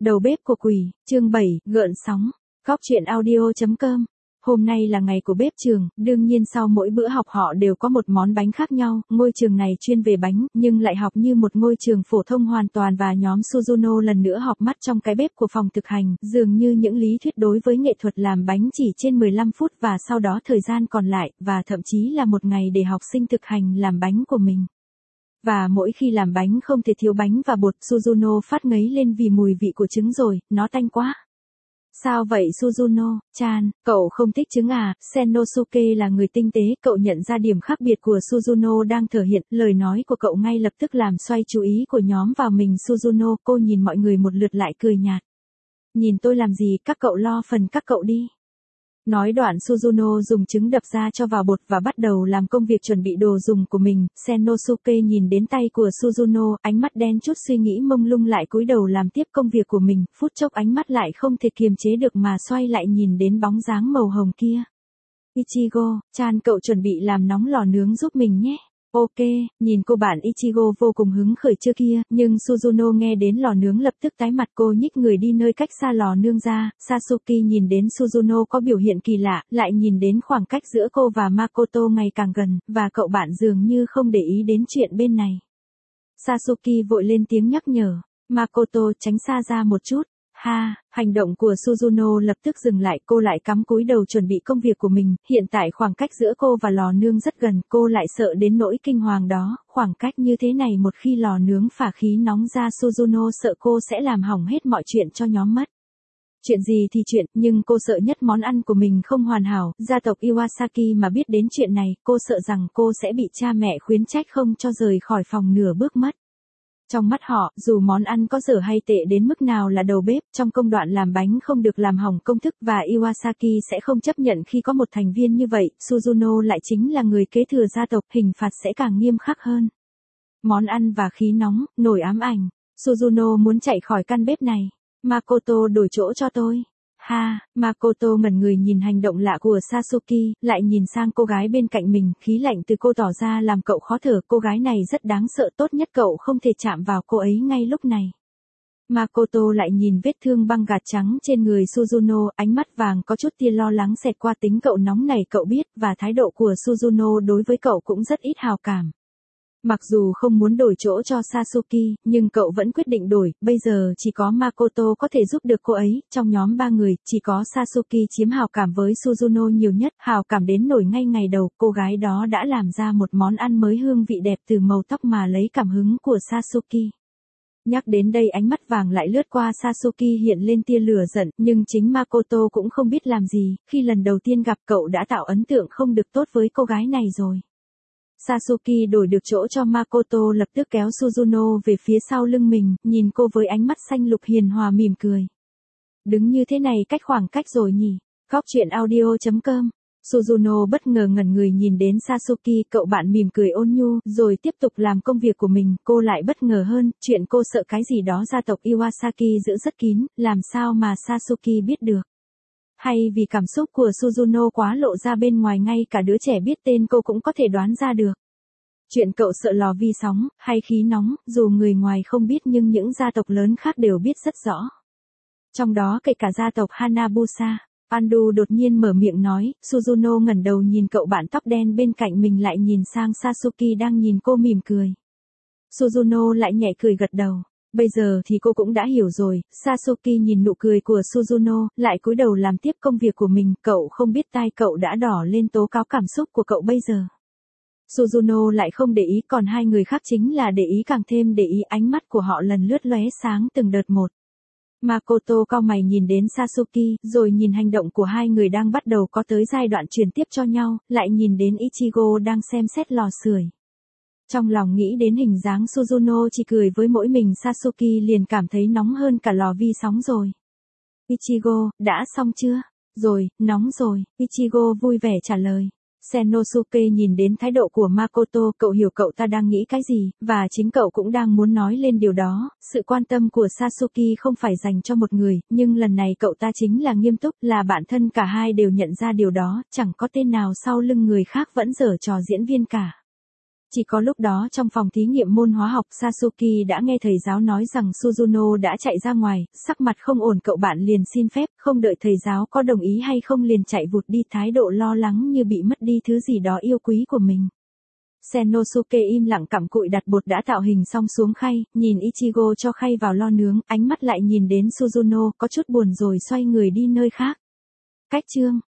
Đầu bếp của quỷ, chương 7, gợn sóng. Góc truyện audio.com. Hôm nay là ngày của bếp trường, đương nhiên sau mỗi bữa học họ đều có một món bánh khác nhau, ngôi trường này chuyên về bánh, nhưng lại học như một ngôi trường phổ thông hoàn toàn và nhóm Suzuno lần nữa học mắt trong cái bếp của phòng thực hành, dường như những lý thuyết đối với nghệ thuật làm bánh chỉ trên 15 phút và sau đó thời gian còn lại, và thậm chí là một ngày để học sinh thực hành làm bánh của mình. Và mỗi khi làm bánh không thể thiếu bánh và bột, Suzuno phát ngấy lên vì mùi vị của trứng rồi, nó tanh quá. Sao vậy Suzuno-chan, cậu không thích trứng à? Senosuke là người tinh tế, cậu nhận ra điểm khác biệt của Suzuno đang thể hiện, lời nói của cậu ngay lập tức làm xoay chú ý của nhóm vào mình Suzuno, cô nhìn mọi người một lượt lại cười nhạt. Nhìn tôi làm gì, các cậu lo phần các cậu đi. Nói đoạn Suzuno dùng trứng đập ra cho vào bột và bắt đầu làm công việc chuẩn bị đồ dùng của mình. Senosuke nhìn đến tay của Suzuno, ánh mắt đen chút suy nghĩ mông lung lại cúi đầu làm tiếp công việc của mình, phút chốc ánh mắt lại không thể kiềm chế được mà xoay lại nhìn đến bóng dáng màu hồng kia. Ichigo-chan, cậu chuẩn bị làm nóng lò nướng giúp mình nhé. Ok, nhìn cô bạn Ichigo vô cùng hứng khởi chưa kia, nhưng Suzuno nghe đến lò nướng lập tức tái mặt, cô nhích người đi nơi cách xa lò nướng ra. Sasuke nhìn đến Suzuno có biểu hiện kỳ lạ, lại nhìn đến khoảng cách giữa cô và Makoto ngày càng gần, và cậu bạn dường như không để ý đến chuyện bên này. Sasuke vội lên tiếng nhắc nhở, Makoto tránh xa ra một chút. Hành động của Suzuno lập tức dừng lại, cô lại cắm cúi đầu chuẩn bị công việc của mình, hiện tại khoảng cách giữa cô và lò nướng rất gần, cô lại sợ đến nỗi kinh hoàng đó, khoảng cách như thế này một khi lò nướng phả khí nóng ra Suzuno sợ cô sẽ làm hỏng hết mọi chuyện cho nhóm mất. Chuyện gì thì chuyện, nhưng cô sợ nhất món ăn của mình không hoàn hảo, gia tộc Iwasaki mà biết đến chuyện này, cô sợ rằng cô sẽ bị cha mẹ khuyến trách không cho rời khỏi phòng nửa bước mất. Trong mắt họ, dù món ăn có dở hay tệ đến mức nào là đầu bếp, trong công đoạn làm bánh không được làm hỏng công thức và Iwasaki sẽ không chấp nhận khi có một thành viên như vậy, Suzuno lại chính là người kế thừa gia tộc, hình phạt sẽ càng nghiêm khắc hơn. Món ăn và khí nóng, nổi ám ảnh, Suzuno muốn chạy khỏi căn bếp này. Makoto đổi chỗ cho tôi. Makoto ngẩn người nhìn hành động lạ của Sasuke, lại nhìn sang cô gái bên cạnh mình, khí lạnh từ cô tỏ ra làm cậu khó thở, cô gái này rất đáng sợ, tốt nhất cậu không thể chạm vào cô ấy ngay lúc này. Makoto lại nhìn vết thương băng gạc trắng trên người Suzuno, ánh mắt vàng có chút tia lo lắng xẹt qua, tính cậu nóng này cậu biết, và thái độ của Suzuno đối với cậu cũng rất ít hào cảm. Mặc dù không muốn đổi chỗ cho Sasuke, nhưng cậu vẫn quyết định đổi, bây giờ chỉ có Makoto có thể giúp được cô ấy, trong nhóm 3 người, chỉ có Sasuke chiếm hào cảm với Suzuno nhiều nhất, hào cảm đến nổi ngay ngày đầu, cô gái đó đã làm ra một món ăn mới hương vị đẹp từ màu tóc mà lấy cảm hứng của Sasuke. Nhắc đến đây ánh mắt vàng lại lướt qua Sasuke hiện lên tia lửa giận, nhưng chính Makoto cũng không biết làm gì, khi lần đầu tiên gặp cậu đã tạo ấn tượng không được tốt với cô gái này rồi. Sasuke đổi được chỗ cho Makoto lập tức kéo Suzuno về phía sau lưng mình, nhìn cô với ánh mắt xanh lục hiền hòa mỉm cười. Đứng như thế này cách khoảng cách rồi nhỉ? Góc truyện audio.com. Suzuno bất ngờ ngẩn người nhìn đến Sasuke, cậu bạn mỉm cười ôn nhu, rồi tiếp tục làm công việc của mình, cô lại bất ngờ hơn, chuyện cô sợ cái gì đó gia tộc Iwasaki giữ rất kín, làm sao mà Sasuke biết được? Hay vì cảm xúc của Suzuno quá lộ ra bên ngoài ngay cả đứa trẻ biết tên cô cũng có thể đoán ra được. Chuyện cậu sợ lò vi sóng, hay khí nóng, dù người ngoài không biết nhưng những gia tộc lớn khác đều biết rất rõ. Trong đó kể cả gia tộc Hanabusa. Andu đột nhiên mở miệng nói, Suzuno ngẩng đầu nhìn cậu bạn tóc đen bên cạnh mình lại nhìn sang Sasuke đang nhìn cô mỉm cười. Suzuno lại nhẹ cười gật đầu. Bây giờ thì cô cũng đã hiểu rồi, Sasuke nhìn nụ cười của Suzuno, lại cúi đầu làm tiếp công việc của mình, cậu không biết tai cậu đã đỏ lên tố cáo cảm xúc của cậu bây giờ. Suzuno lại không để ý, còn hai người khác chính là để ý càng thêm để ý, ánh mắt của họ lần lướt lóe sáng từng đợt một. Makoto cau mày nhìn đến Sasuke, rồi nhìn hành động của hai người đang bắt đầu có tới giai đoạn truyền tiếp cho nhau, lại nhìn đến Ichigo đang xem xét lò sưởi. Trong lòng nghĩ đến hình dáng Suzuno chỉ cười với mỗi mình Sasuke liền cảm thấy nóng hơn cả lò vi sóng rồi. Ichigo, đã xong chưa? Rồi, nóng rồi, Ichigo vui vẻ trả lời. Senosuke nhìn đến thái độ của Makoto, cậu hiểu cậu ta đang nghĩ cái gì, và chính cậu cũng đang muốn nói lên điều đó, sự quan tâm của Sasuke không phải dành cho một người, nhưng lần này cậu ta chính là nghiêm túc, là bạn thân, cả hai đều nhận ra điều đó, chẳng có tên nào sau lưng người khác vẫn giở trò diễn viên cả. Chỉ có lúc đó trong phòng thí nghiệm môn hóa học Sasuke đã nghe thầy giáo nói rằng Suzuno đã chạy ra ngoài, sắc mặt không ổn cậu bạn liền xin phép, không đợi thầy giáo có đồng ý hay không liền chạy vụt đi thái độ lo lắng như bị mất đi thứ gì đó yêu quý của mình. Senosuke im lặng cặm cụi đặt bột đã tạo hình xong xuống khay, nhìn Ichigo cho khay vào lo nướng, ánh mắt lại nhìn đến Suzuno có chút buồn rồi xoay người đi nơi khác. Cách chương